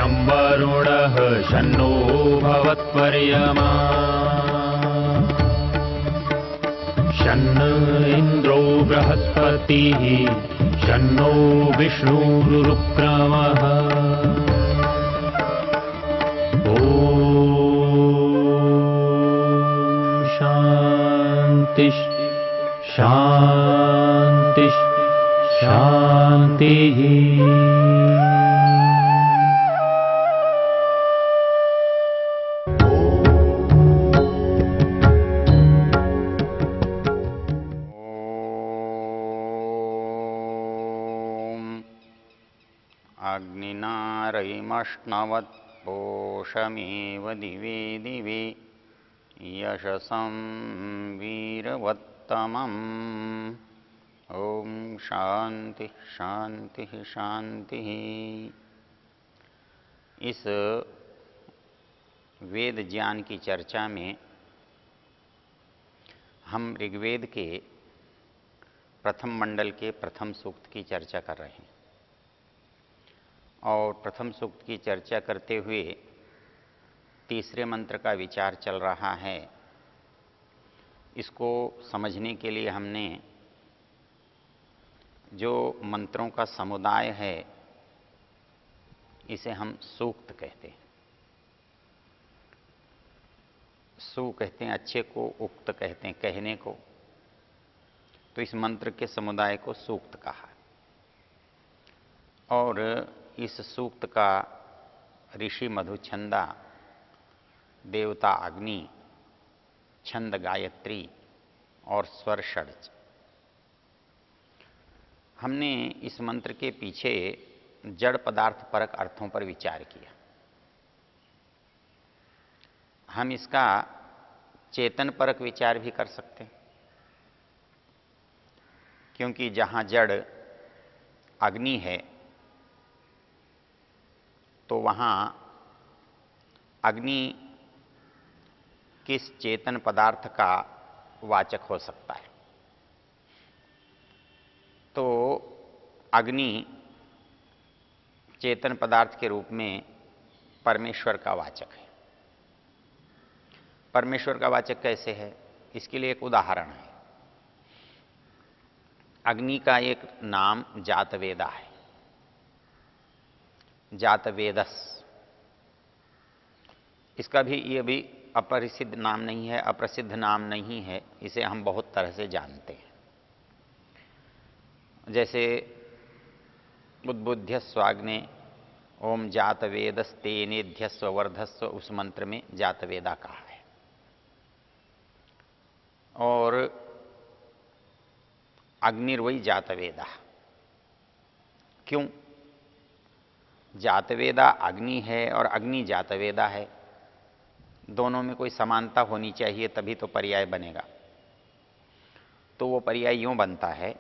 शं वरुणः शन्नो भवत्वर्यमा शन्न इन्द्रो बृहस्पतिः शन्नो विष्णुरुक्रमः ॐ शान्ति शान्ति शान्तिः। अग्निनारयिमश्नवत्पोषमेव दिवे दिवे यशसं वीरवत्तमम्। ओम शांति शांति शांति। इस वेद ज्ञान की चर्चा में हम ऋग्वेद के प्रथम मंडल के प्रथम सूक्त की चर्चा कर रहे हैं और प्रथम सूक्त की चर्चा करते हुए तीसरे मंत्र का विचार चल रहा है। इसको समझने के लिए हमने जो मंत्रों का समुदाय है इसे हम सूक्त कहते हैं। सु कहते हैं अच्छे को, उक्त कहते हैं कहने को। तो इस मंत्र के समुदाय को सूक्त कहा और इस सूक्त का ऋषि मधुछंदा, देवता अग्नि, छंद गायत्री और स्वर षड्ज। हमने इस मंत्र के पीछे जड़ पदार्थ परक अर्थों पर विचार किया। हम इसका चेतन परक विचार भी कर सकते हैं, क्योंकि जहाँ जड़ अग्नि है तो वहाँ अग्नि किस चेतन पदार्थ का वाचक हो सकता है। तो अग्नि चेतन पदार्थ के रूप में परमेश्वर का वाचक है। परमेश्वर का वाचक कैसे है, इसके लिए एक उदाहरण है। अग्नि का एक नाम जातवेदा है, जातवेदस। इसका भी ये भी अपरिसिद्ध नाम नहीं है, अप्रसिद्ध नाम नहीं है। इसे हम बहुत तरह से जानते हैं, जैसे उद्बुद्ध्यस्वाग्ने ओम जातवेदस्तेनेध्यस्व वर्धस्व, उस मंत्र में जातवेदा कहा है। और अग्निर्वै जातवेदा। क्यों? जातवेदा अग्नि है और अग्नि जातवेदा है, दोनों में कोई समानता होनी चाहिए तभी तो पर्याय बनेगा। तो वो पर्याय यूं बनता है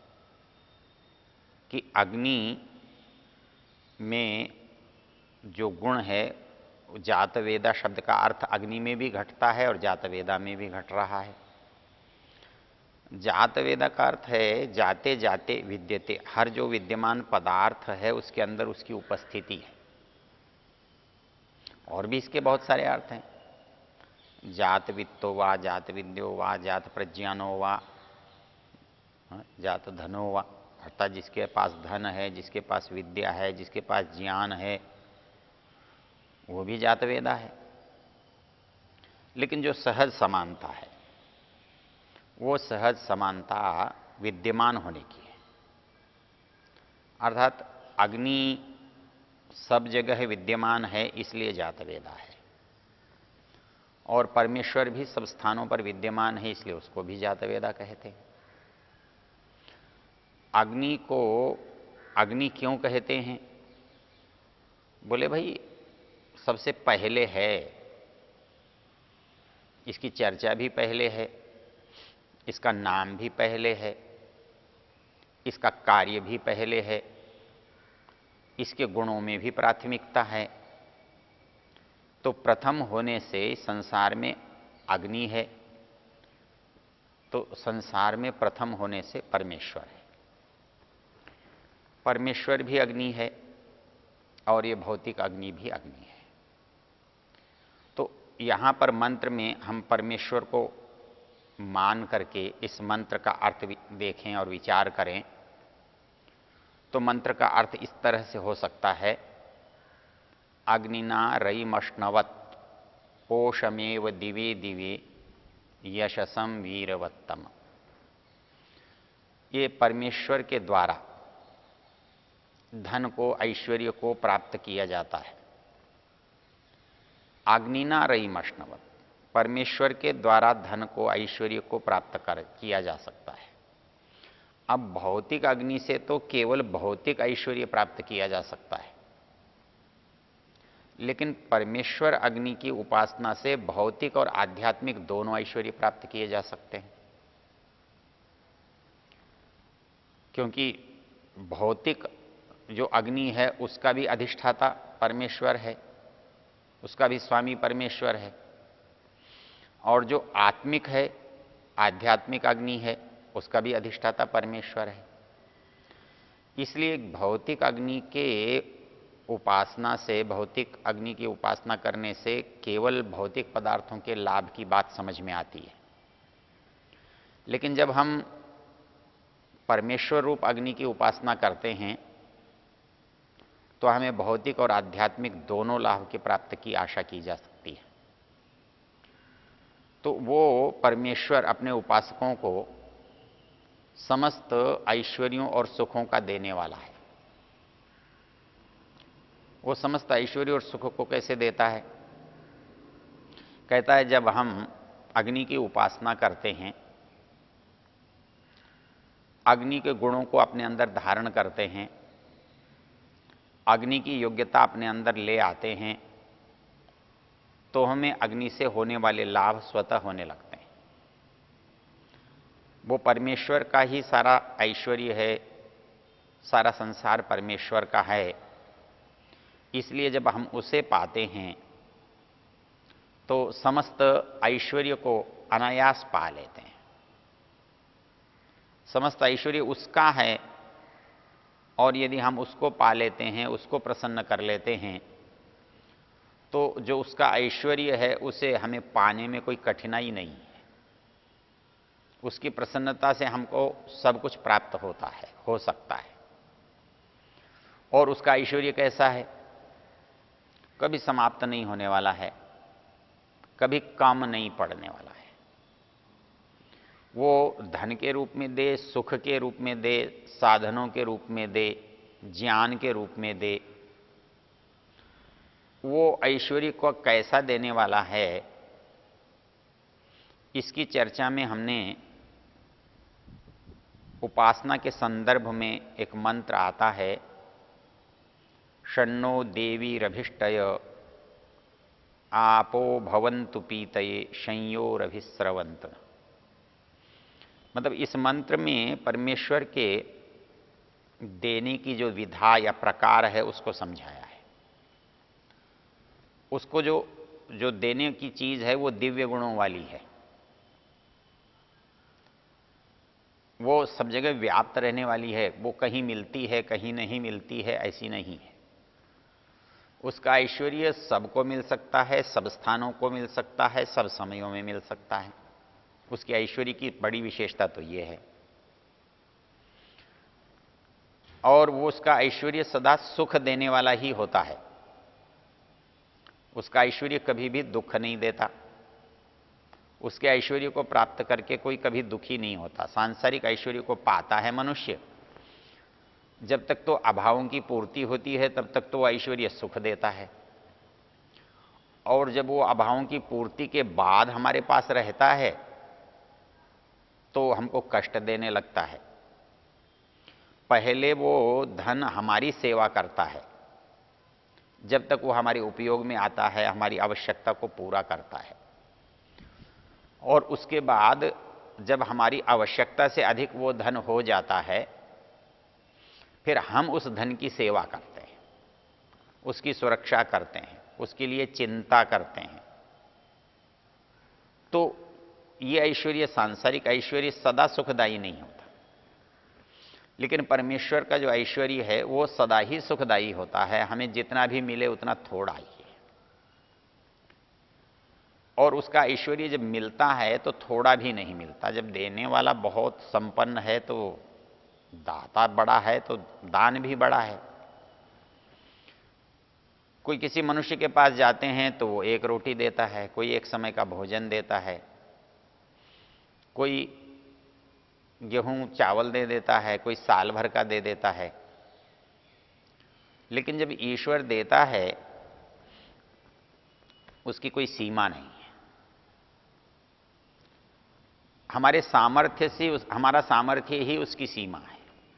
कि अग्नि में जो गुण है, जातवेदा शब्द का अर्थ अग्नि में भी घटता है और जातवेदा में भी घट रहा है। जातवेदा का अर्थ है जाते जाते विद्यते, हर जो विद्यमान पदार्थ है उसके अंदर उसकी उपस्थिति है। और भी इसके बहुत सारे अर्थ हैं, जात वित्तो वा, जात विद्यो वा, जात प्रज्ञानो वा, जात धनो वा। अर्थात जिसके पास धन है, जिसके पास विद्या है, जिसके पास ज्ञान है, वो भी जातवेदा है। लेकिन जो सहज समानता है, वो सहज समानता विद्यमान होने की है। अर्थात अग्नि सब जगह विद्यमान है इसलिए जातवेदा है, और परमेश्वर भी सब स्थानों पर विद्यमान है इसलिए उसको भी जातवेदा कहते हैं। अग्नि को अग्नि क्यों कहते हैं? बोले भाई सबसे पहले है, इसकी चर्चा भी पहले है, इसका नाम भी पहले है, इसका कार्य भी पहले है, इसके गुणों में भी प्राथमिकता है। तो प्रथम होने से संसार में अग्नि है, तो संसार में प्रथम होने से परमेश्वर है। परमेश्वर भी अग्नि है, और ये भौतिक अग्नि भी अग्नि है। तो यहाँ पर मंत्र में हम परमेश्वर को मान करके इस मंत्र का अर्थ देखें और विचार करें तो मंत्र का अर्थ इस तरह से हो सकता है, अग्निना रयिमश्नवत् पोषमेव दिवे दिवे यशसम वीरवत्तम। ये परमेश्वर के द्वारा धन को, ऐश्वर्य को प्राप्त किया जाता है। अग्निना रयिमश्नवत्, परमेश्वर के द्वारा धन को, ऐश्वर्य को प्राप्त किया जा सकता है। अब भौतिक अग्नि से तो केवल भौतिक ऐश्वर्य प्राप्त किया जा सकता है, लेकिन परमेश्वर अग्नि की उपासना से भौतिक और आध्यात्मिक दोनों ऐश्वर्य प्राप्त किए जा सकते हैं। क्योंकि भौतिक जो अग्नि है उसका भी अधिष्ठाता परमेश्वर है, उसका भी स्वामी परमेश्वर है, और जो आत्मिक है, आध्यात्मिक अग्नि है, उसका भी अधिष्ठाता परमेश्वर है। इसलिए भौतिक अग्नि के उपासना से, भौतिक अग्नि की उपासना करने से केवल भौतिक पदार्थों के लाभ की बात समझ में आती है। लेकिन जब हम परमेश्वर रूप अग्नि की उपासना करते हैं तो हमें भौतिक और आध्यात्मिक दोनों लाभ की प्राप्ति की आशा की जा सकती है। तो वो परमेश्वर अपने उपासकों को समस्त ऐश्वर्यों और सुखों का देने वाला है। वो समस्त ऐश्वर्य और सुख को कैसे देता है? कहता है, जब हम अग्नि की उपासना करते हैं, अग्नि के गुणों को अपने अंदर धारण करते हैं, अग्नि की योग्यता अपने अंदर ले आते हैं, तो हमें अग्नि से होने वाले लाभ स्वतः होने लगते हैं। वो परमेश्वर का ही सारा ऐश्वर्य है, सारा संसार परमेश्वर का है। इसलिए जब हम उसे पाते हैं तो समस्त ऐश्वर्य को अनायास पा लेते हैं। समस्त ऐश्वर्य उसका है, और यदि हम उसको पा लेते हैं, उसको प्रसन्न कर लेते हैं, तो जो उसका ऐश्वर्य है उसे हमें पाने में कोई कठिनाई नहीं है। उसकी प्रसन्नता से हमको सब कुछ प्राप्त होता है, हो सकता है। और उसका ऐश्वर्य कैसा है? कभी समाप्त नहीं होने वाला है, कभी कम नहीं पड़ने वाला है। वो धन के रूप में दे, सुख के रूप में दे, साधनों के रूप में दे, ज्ञान के रूप में दे, वो ऐश्वर्य को कैसा देने वाला है, इसकी चर्चा में हमने उपासना के संदर्भ में एक मंत्र आता है, षण्णो देवीरभिष्टय आपो भवन्तु पीतये संयोरभिस्रवन्त। मतलब इस मंत्र में परमेश्वर के देने की जो विधा या प्रकार है उसको समझाया है। उसको जो देने की चीज है वो दिव्य गुणों वाली है, वो सब जगह व्याप्त रहने वाली है। वो कहीं मिलती है, कहीं नहीं मिलती है, ऐसी नहीं है। उसका ऐश्वर्य सबको मिल सकता है, सब स्थानों को मिल सकता है, सब समयों में मिल सकता है। उसकी ऐश्वर्य की बड़ी विशेषता तो ये है। और वो उसका ऐश्वर्य सदा सुख देने वाला ही होता है। उसका ऐश्वर्य कभी भी दुख नहीं देता। उसके ऐश्वर्य को प्राप्त करके कोई कभी दुखी नहीं होता। सांसारिक ऐश्वर्य को पाता है मनुष्य, जब तक तो अभावों की पूर्ति होती है तब तक तो ऐश्वर्य सुख देता है, और जब वो अभावों की पूर्ति के बाद हमारे पास रहता है तो हमको कष्ट देने लगता है। पहले वो धन हमारी सेवा करता है, जब तक वो हमारे उपयोग में आता है, हमारी आवश्यकता को पूरा करता है, और उसके बाद जब हमारी आवश्यकता से अधिक वो धन हो जाता है, फिर हम उस धन की सेवा करते हैं, उसकी सुरक्षा करते हैं, उसके लिए चिंता करते हैं। तो ये ऐश्वर्य, सांसारिक ऐश्वर्य सदा सुखदायी नहीं होता। लेकिन परमेश्वर का जो ऐश्वर्य है वो सदा ही सुखदायी होता है, हमें जितना भी मिले उतना थोड़ा ही है। और उसका ऐश्वर्य जब मिलता है तो थोड़ा भी नहीं मिलता। जब देने वाला बहुत संपन्न है तो दाता बड़ा है तो दान भी बड़ा है। कोई किसी मनुष्य के पास जाते हैं तो वो एक रोटी देता है, कोई एक समय का भोजन देता है, कोई गेहूं चावल दे देता है, कोई साल भर का दे देता है। लेकिन जब ईश्वर देता है उसकी कोई सीमा नहीं है। हमारे सामर्थ्य से हमारा सामर्थ्य ही उसकी सीमा है,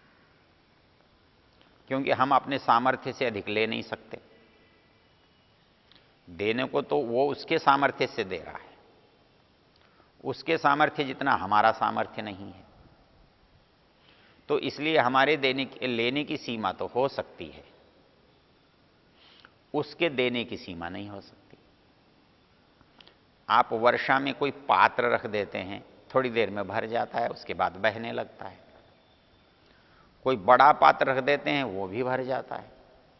क्योंकि हम अपने सामर्थ्य से अधिक ले नहीं सकते। देने को तो वो उसके सामर्थ्य से दे रहा है, उसके सामर्थ्य जितना हमारा सामर्थ्य नहीं है। तो इसलिए हमारे लेने की सीमा तो हो सकती है, उसके देने की सीमा नहीं हो सकती। आप वर्षा में कोई पात्र रख देते हैं, थोड़ी देर में भर जाता है, उसके बाद बहने लगता है। कोई बड़ा पात्र रख देते हैं, वो भी भर जाता है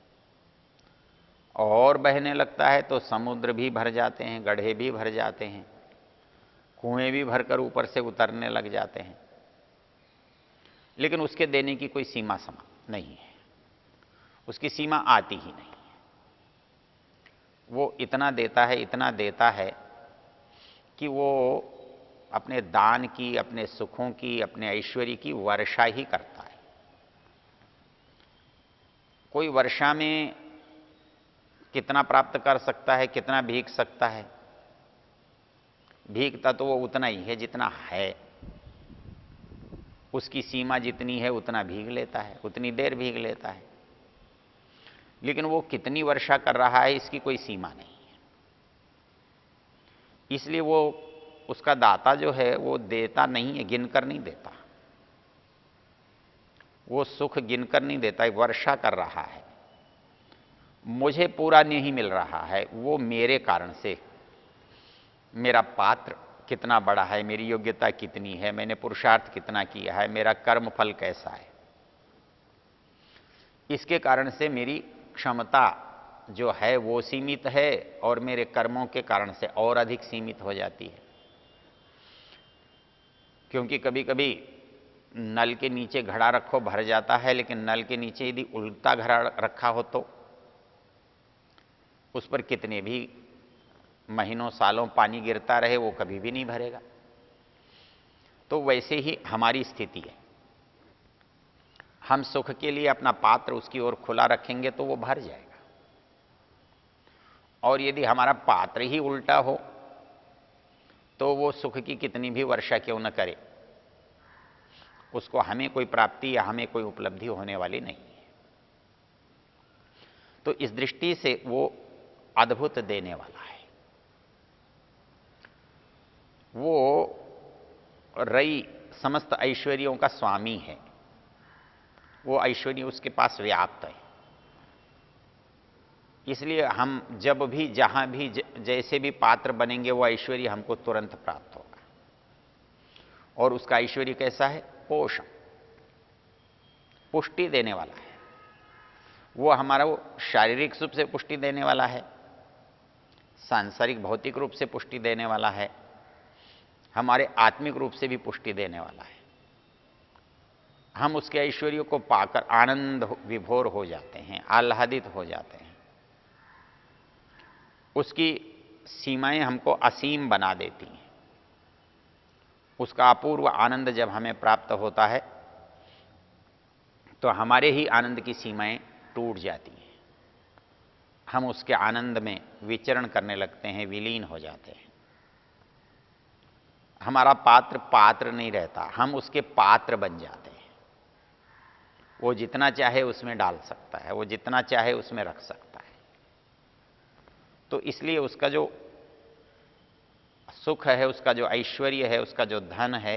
और बहने लगता है। तो समुद्र भी भर जाते हैं, गड्ढे भी भर जाते हैं, कुएं भी भरकर ऊपर से उतरने लग जाते हैं। लेकिन उसके देने की कोई सीमा नहीं है, उसकी सीमा आती ही नहीं है। वो इतना देता है, इतना देता है कि वो अपने दान की, अपने सुखों की, अपने ऐश्वर्य की वर्षा ही करता है। कोई वर्षा में कितना प्राप्त कर सकता है, कितना भीग सकता है? भीगता तो वो उतना ही है जितना है, उसकी सीमा जितनी है उतना भीग लेता है, उतनी देर भीग लेता है। लेकिन वो कितनी वर्षा कर रहा है इसकी कोई सीमा नहीं है। इसलिए वो उसका दाता जो है वो देता नहीं है, गिनकर नहीं देता। वो सुख गिनकर नहीं देता, वर्षा कर रहा है। मुझे पूरा नहीं मिल रहा है, वो मेरे कारण से, मेरा पात्र कितना बड़ा है, मेरी योग्यता कितनी है, मैंने पुरुषार्थ कितना किया है, मेरा कर्म फल कैसा है, इसके कारण से मेरी क्षमता जो है वो सीमित है और मेरे कर्मों के कारण से और अधिक सीमित हो जाती है। क्योंकि कभी कभी नल के नीचे घड़ा रखो भर जाता है, लेकिन नल के नीचे यदि उल्टा घड़ा रखा हो तो उस पर कितने भी महीनों सालों पानी गिरता रहे वो कभी भी नहीं भरेगा। तो वैसे ही हमारी स्थिति है। हम सुख के लिए अपना पात्र उसकी ओर खुला रखेंगे तो वो भर जाएगा, और यदि हमारा पात्र ही उल्टा हो तो वो सुख की कितनी भी वर्षा क्यों न करे, उसको हमें कोई प्राप्ति या हमें कोई उपलब्धि होने वाली नहीं है। तो इस दृष्टि से वो अद्भुत देने वाला है। वो रई समस्त ऐश्वर्यों का स्वामी है, वो ऐश्वर्य उसके पास व्याप्त है। इसलिए हम जब भी जहां भी जैसे भी पात्र बनेंगे वो ऐश्वर्य हमको तुरंत प्राप्त होगा। और उसका ऐश्वर्य कैसा है? पोषण, पुष्टि देने वाला है। वो हमारा वो शारीरिक रूप से पुष्टि देने वाला है, सांसारिक भौतिक रूप से पुष्टि देने वाला है, हमारे आत्मिक रूप से भी पुष्टि देने वाला है। हम उसके ऐश्वर्य को पाकर आनंद विभोर हो जाते हैं, आह्लादित हो जाते हैं। उसकी सीमाएं हमको असीम बना देती हैं। उसका अपूर्व आनंद जब हमें प्राप्त होता है तो हमारे ही आनंद की सीमाएं टूट जाती हैं। हम उसके आनंद में विचरण करने लगते हैं, विलीन हो जाते हैं। हमारा पात्र पात्र नहीं रहता, हम उसके पात्र बन जाते हैं। वो जितना चाहे उसमें डाल सकता है, वो जितना चाहे उसमें रख सकता है। तो इसलिए उसका जो सुख है, उसका जो ऐश्वर्य है, उसका जो धन है,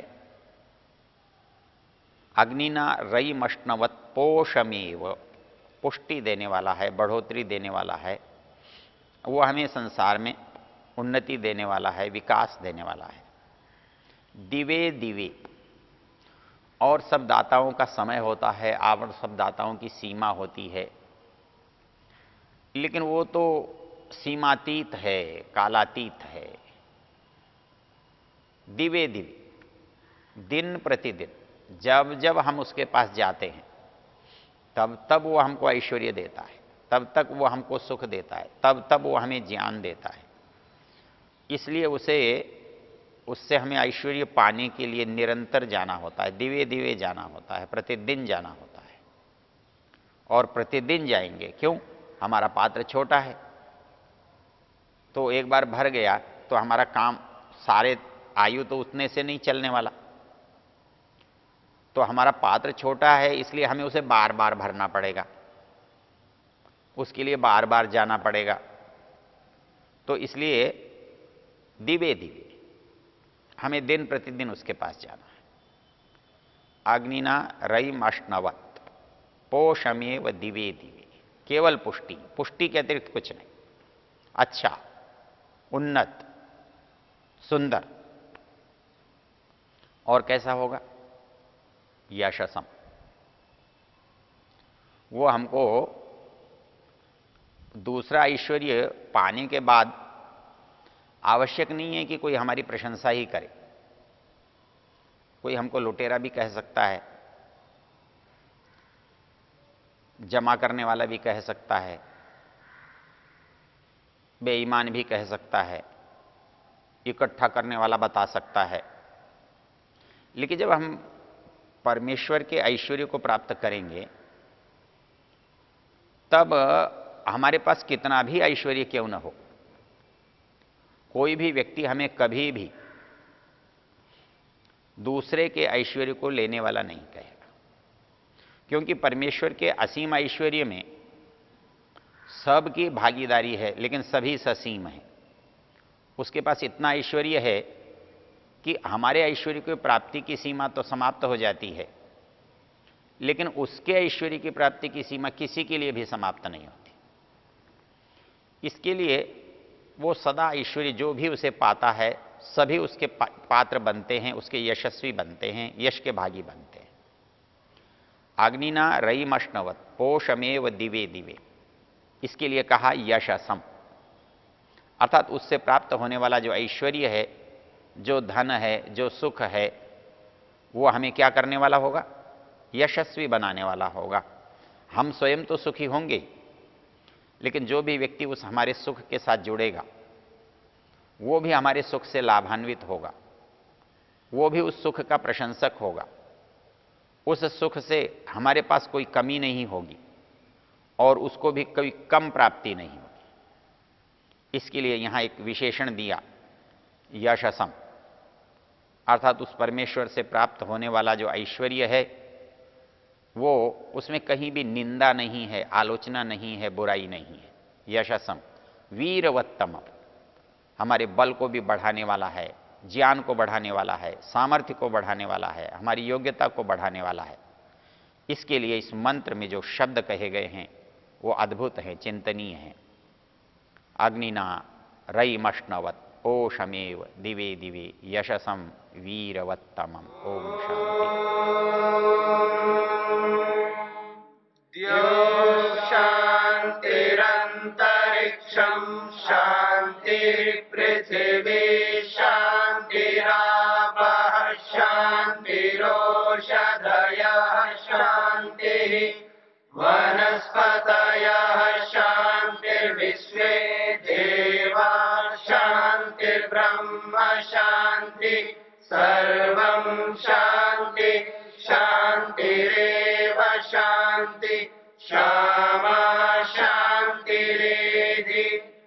अग्निना रई मष्णवत पोषमेव, पुष्टि देने वाला है, बढ़ोतरी देने वाला है। वो हमें संसार में उन्नति देने वाला है, विकास देने वाला है। दिवे दिवे, और सब दाताओं का समय होता है, और सब दाताओं की सीमा होती है, लेकिन वो तो सीमातीत है, कालातीत है। दिवे दिवे, दिन प्रतिदिन जब जब हम उसके पास जाते हैं तब तब वो हमको ऐश्वर्य देता है, तब तक वो हमको सुख देता है, तब तब वो हमें ज्ञान देता है। इसलिए उससे हमें ऐश्वर्य पाने के लिए निरंतर जाना होता है, दिवे दिवे जाना होता है, प्रतिदिन जाना होता है। और प्रतिदिन जाएंगे क्यों? हमारा पात्र छोटा है, तो एक बार भर गया तो हमारा काम सारे आयु तो उतने से नहीं चलने वाला। तो हमारा पात्र छोटा है, इसलिए हमें उसे बार बार भरना पड़ेगा, उसके लिए बार बार जाना पड़ेगा। तो इसलिए दिवे दिवे हमें दिन प्रतिदिन उसके पास जाना है। अग्निना रयिमश्नवत् पोषमेव दिवे दिवे, केवल पुष्टि, पुष्टि के अतिरिक्त कुछ नहीं। अच्छा, उन्नत, सुंदर। और कैसा होगा? यशसम, वो हमको दूसरा ऐश्वर्य पाने के बाद आवश्यक नहीं है कि कोई हमारी प्रशंसा ही करे। कोई हमको लुटेरा भी कह सकता है, जमा करने वाला भी कह सकता है, बेईमान भी कह सकता है, इकट्ठा करने वाला बता सकता है। लेकिन जब हम परमेश्वर के ऐश्वर्य को प्राप्त करेंगे तब हमारे पास कितना भी ऐश्वर्य क्यों न हो, कोई भी व्यक्ति हमें कभी भी दूसरे के ऐश्वर्य को लेने वाला नहीं कहेगा, क्योंकि परमेश्वर के असीम ऐश्वर्य में सबकी भागीदारी है, लेकिन सभी ससीम हैं। उसके पास इतना ऐश्वर्य है कि हमारे ऐश्वर्य की प्राप्ति की सीमा तो समाप्त हो जाती है, लेकिन उसके ऐश्वर्य की प्राप्ति की सीमा किसी के लिए भी समाप्त नहीं होती। इसके लिए वो सदा ऐश्वर्य जो भी उसे पाता है सभी उसके पात्र बनते हैं, उसके यशस्वी बनते हैं, यश के भागी बनते हैं। अग्निना रयिमश्नवत् पोषमेव दिवे दिवे, इसके लिए कहा यशसम, अर्थात उससे प्राप्त होने वाला जो ऐश्वर्य है, जो धन है, जो सुख है, वो हमें क्या करने वाला होगा? यशस्वी बनाने वाला होगा। हम स्वयं तो सुखी होंगे, लेकिन जो भी व्यक्ति उस हमारे सुख के साथ जुड़ेगा वो भी हमारे सुख से लाभान्वित होगा, वो भी उस सुख का प्रशंसक होगा, उस सुख से हमारे पास कोई कमी नहीं होगी और उसको भी कोई कम प्राप्ति नहीं होगी। इसके लिए यहां एक विशेषण दिया, यशसम, अर्थात उस परमेश्वर से प्राप्त होने वाला जो ऐश्वर्य है वो उसमें कहीं भी निंदा नहीं है, आलोचना नहीं है, बुराई नहीं है। यशसम वीरवत्तम, हमारे बल को भी बढ़ाने वाला है, ज्ञान को बढ़ाने वाला है, सामर्थ्य को बढ़ाने वाला है, हमारी योग्यता को बढ़ाने वाला है। इसके लिए इस मंत्र में जो शब्द कहे गए हैं वो अद्भुत हैं, चिंतनीय हैं। अग्निना रयिमश्नवत् पोषमेव दिवे दिवे यशसम वीरवत्तमम्। ओम शांति। शान्तिरन्तरिक्षं शान्तिर्पृथिवी शान्तिरापः शान्तिरोषधयः शान्तिः वनस्पतयः शान्तिर्विश्वे देवाः शान्तिर्ब्रह्म शान्ति सर्वं शान्ति शान्तिरेव शान्ति क्षमा शान्तिरेधि